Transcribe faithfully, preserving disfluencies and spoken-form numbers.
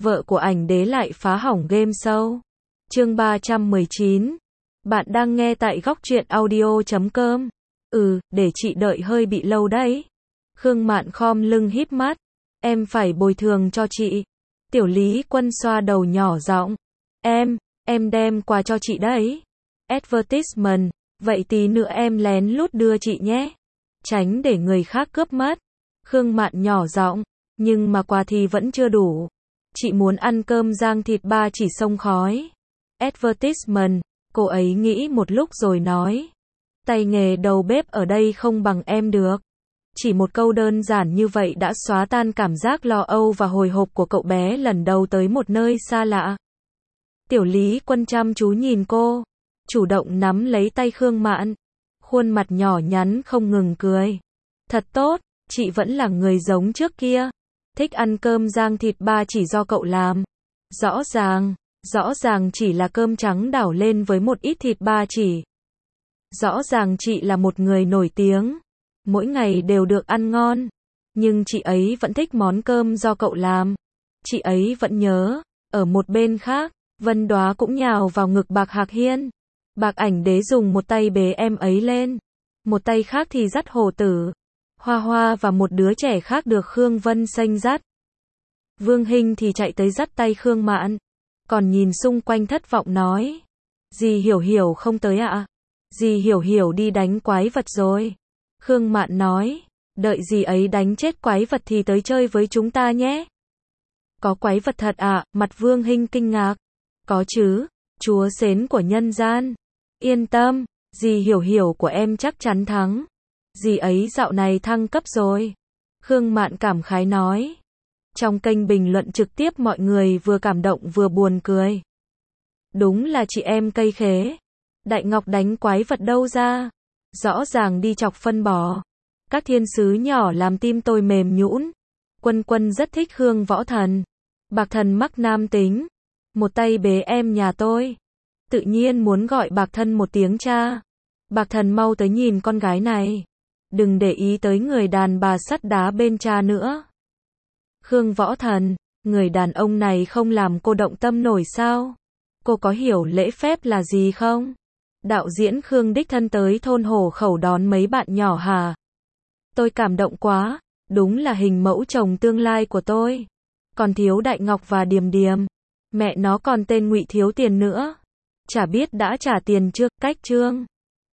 vợ của ảnh đế lại phá hỏng game show. Chương ba trăm mười chín. Bạn đang nghe tại góc truyện audio chấm com. Ừ, để chị đợi hơi bị lâu đấy. Khương Mạn khom lưng híp mắt. Em phải bồi thường cho chị. Tiểu Lý Quân xoa đầu nhỏ giọng. Em, em đem quà cho chị đấy. Advertisement, vậy tí nữa em lén lút đưa chị nhé. Tránh để người khác cướp mất. Khương Mạn nhỏ giọng, nhưng mà quà thì vẫn chưa đủ. Chị muốn ăn cơm rang thịt ba chỉ xông khói. Advertisement, cô ấy nghĩ một lúc rồi nói. Tay nghề đầu bếp ở đây không bằng em được. Chỉ một câu đơn giản như vậy đã xóa tan cảm giác lo âu và hồi hộp của cậu bé lần đầu tới một nơi xa lạ. Tiểu Lý Quân chăm chú nhìn cô, chủ động nắm lấy tay Khương Mạn. Khuôn mặt nhỏ nhắn không ngừng cười. Thật tốt, chị vẫn là người giống trước kia. Thích ăn cơm rang thịt ba chỉ do cậu làm. Rõ ràng, rõ ràng chỉ là cơm trắng đảo lên với một ít thịt ba chỉ. Rõ ràng chị là một người nổi tiếng. Mỗi ngày đều được ăn ngon. Nhưng chị ấy vẫn thích món cơm do cậu làm. Chị ấy vẫn nhớ. Ở một bên khác, Vân Đoá cũng nhào vào ngực Bạc Hạc Hiên. Bạc Ảnh Đế dùng một tay bế em ấy lên. Một tay khác thì dắt Hồ Tử, Hoa Hoa và một đứa trẻ khác được Khương Vân Xanh dắt. Vương Hinh thì chạy tới dắt tay Khương Mạn. Còn nhìn xung quanh thất vọng nói. Dì Hiểu Hiểu không tới ạ? À? Dì Hiểu Hiểu đi đánh quái vật rồi. Khương Mạn nói. Đợi dì ấy đánh chết quái vật thì tới chơi với chúng ta nhé. Có quái vật thật ạ? À? Mặt Vương Hinh kinh ngạc. Có chứ, chúa xến của nhân gian. Yên tâm, dì Hiểu Hiểu của em chắc chắn thắng. Dì ấy dạo này thăng cấp rồi. Khương Mạn cảm khái nói. Trong kênh bình luận trực tiếp mọi người vừa cảm động vừa buồn cười. Đúng là chị em cây khế. Đại Ngọc đánh quái vật đâu ra? Rõ ràng đi chọc phân bò. Các thiên sứ nhỏ làm tim tôi mềm nhũn. Quân Quân rất thích Khương Võ Thần. Bạc Thần mắc nam tính. Một tay bế em nhà tôi. Tự nhiên muốn gọi Bạc Thân một tiếng cha. Bạc Thần mau tới nhìn con gái này. Đừng để ý tới người đàn bà sắt đá bên cha nữa. Khương Võ Thần, người đàn ông này không làm cô động tâm nổi sao? Cô có hiểu lễ phép là gì không? Đạo diễn Khương đích thân tới thôn Hổ Khẩu đón mấy bạn nhỏ hả? Tôi cảm động quá, đúng là hình mẫu chồng tương lai của tôi. Còn thiếu Đại Ngọc và Điềm Điềm. Mẹ nó còn tên Ngụy thiếu tiền nữa. Chả biết đã trả tiền chưa, cách chương.